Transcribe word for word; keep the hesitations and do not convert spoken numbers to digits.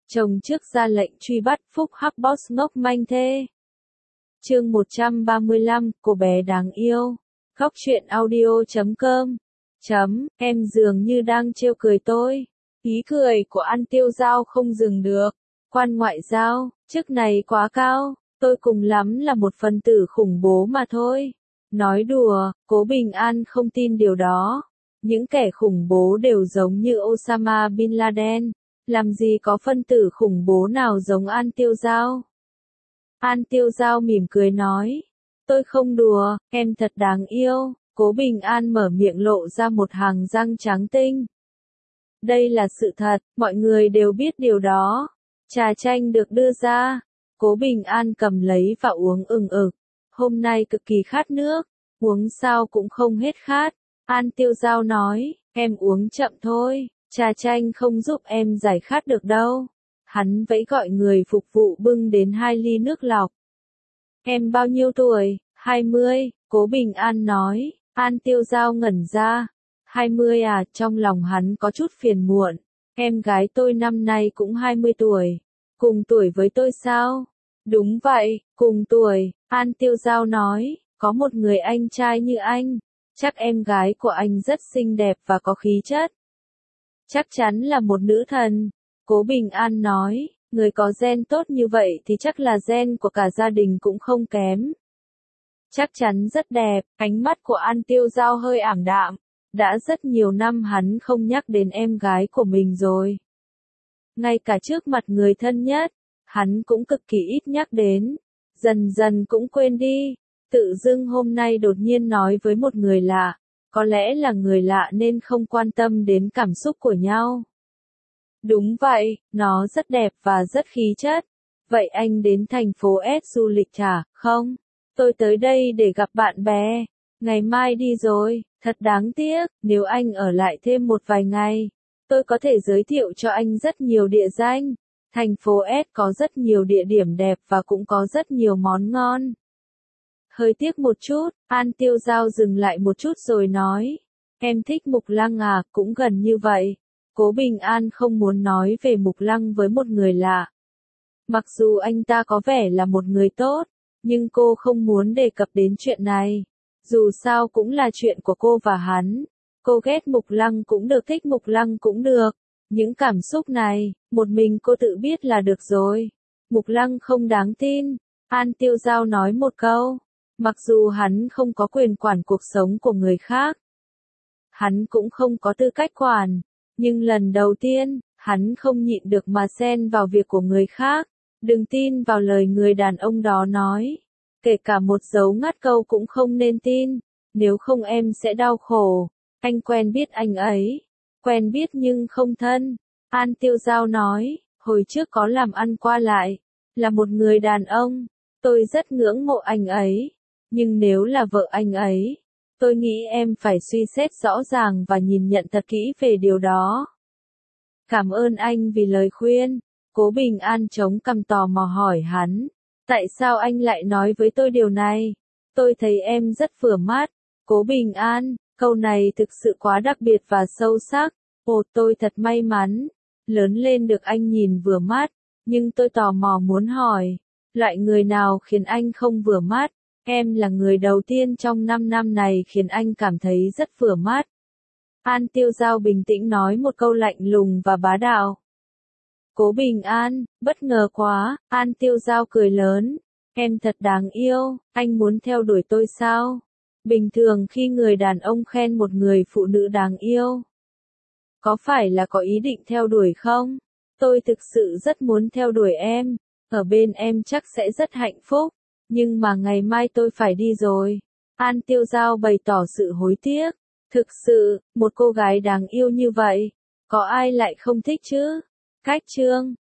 Chồng trước ra lệnh truy bắt Phúc Hắc Boss ngốc manh thê. Chương một trăm ba mươi lăm, cô bé đáng yêu. Góc truyện audio chấm com. Chấm, em dường như đang trêu cười tôi. Ý cười của An Tiêu Giao không dừng được. Quan ngoại giao, chức này quá cao, tôi cùng lắm là một phần tử khủng bố mà thôi. Nói đùa, Cố Bình An không tin điều đó. Những kẻ khủng bố đều giống như Osama Bin Laden. Làm gì có phân tử khủng bố nào giống An Tiêu Giao? An Tiêu Giao mỉm cười nói. Tôi không đùa, em thật đáng yêu. Cố Bình An mở miệng lộ ra một hàng răng trắng tinh. Đây là sự thật, mọi người đều biết điều đó. Trà chanh được đưa ra. Cố Bình An cầm lấy và uống ừng ực. Hôm nay cực kỳ khát nước. Uống sao cũng không hết khát. An Tiêu Giao nói, em uống chậm thôi. Trà chanh không giúp em giải khát được đâu. Hắn vẫy gọi người phục vụ bưng đến hai ly nước lọc. Em bao nhiêu tuổi? hai mươi, Cố Bình An nói. An Tiêu Giao ngẩn ra. hai mươi à, trong lòng hắn có chút phiền muộn. Em gái tôi năm nay cũng hai mươi tuổi. Cùng tuổi với tôi sao? Đúng vậy, cùng tuổi, An Tiêu Giao nói. Có một người anh trai như anh. Chắc em gái của anh rất xinh đẹp và có khí chất. Chắc chắn là một nữ thần. Cố Bình An nói, người có gen tốt như vậy thì chắc là gen của cả gia đình cũng không kém. Chắc chắn rất đẹp, ánh mắt của An Tiêu Giao hơi ảm đạm. Đã rất nhiều năm hắn không nhắc đến em gái của mình rồi. Ngay cả trước mặt người thân nhất, hắn cũng cực kỳ ít nhắc đến. Dần dần cũng quên đi. Tự dưng hôm nay đột nhiên nói với một người lạ. Có lẽ là người lạ nên không quan tâm đến cảm xúc của nhau. Đúng vậy, nó rất đẹp và rất khí chất. Vậy anh đến thành phố S du lịch hả? Không, tôi tới đây để gặp bạn bè. Ngày mai đi rồi, thật đáng tiếc, nếu anh ở lại thêm một vài ngày. Tôi có thể giới thiệu cho anh rất nhiều địa danh. Thành phố S có rất nhiều địa điểm đẹp và cũng có rất nhiều món ngon. Hơi tiếc một chút, An Tiêu Giao dừng lại một chút rồi nói. Em thích Mục Lăng à, cũng gần như vậy. Cố Bình An không muốn nói về Mục Lăng với một người lạ. Mặc dù anh ta có vẻ là một người tốt, nhưng cô không muốn đề cập đến chuyện này. Dù sao cũng là chuyện của cô và hắn. Cô ghét Mục Lăng cũng được, thích Mục Lăng cũng được. Những cảm xúc này, một mình cô tự biết là được rồi. Mục Lăng không đáng tin. An Tiêu Giao nói một câu. Mặc dù hắn không có quyền quản cuộc sống của người khác. Hắn cũng không có tư cách quản. Nhưng lần đầu tiên, hắn không nhịn được mà xen vào việc của người khác. Đừng tin vào lời người đàn ông đó nói. Kể cả một dấu ngắt câu cũng không nên tin. Nếu không em sẽ đau khổ. Anh quen biết anh ấy. Quen biết nhưng không thân. An Tiêu Giao nói. Hồi trước có làm ăn qua lại. Là một người đàn ông. Tôi rất ngưỡng mộ anh ấy. Nhưng nếu là vợ anh ấy, tôi nghĩ em phải suy xét rõ ràng và nhìn nhận thật kỹ về điều đó. Cảm ơn anh vì lời khuyên. Cố Bình An chống cằm tò mò hỏi hắn. Tại sao anh lại nói với tôi điều này? Tôi thấy em rất vừa mắt. Cố Bình An, câu này thực sự quá đặc biệt và sâu sắc. Ồ, tôi thật may mắn. Lớn lên được anh nhìn vừa mắt. Nhưng tôi tò mò muốn hỏi. Loại người nào khiến anh không vừa mắt? Em là người đầu tiên trong năm năm này khiến anh cảm thấy rất vừa mắt. An Tiêu Giao bình tĩnh nói một câu lạnh lùng và bá đạo. Cố Bình An, bất ngờ quá, An Tiêu Giao cười lớn. Em thật đáng yêu, anh muốn theo đuổi tôi sao? Bình thường khi người đàn ông khen một người phụ nữ đáng yêu, có phải là có ý định theo đuổi không? Tôi thực sự rất muốn theo đuổi em, ở bên em chắc sẽ rất hạnh phúc. Nhưng mà ngày mai tôi phải đi rồi. An Tiêu Giao bày tỏ sự hối tiếc. Thực sự, một cô gái đáng yêu như vậy, có ai lại không thích chứ? Cách chương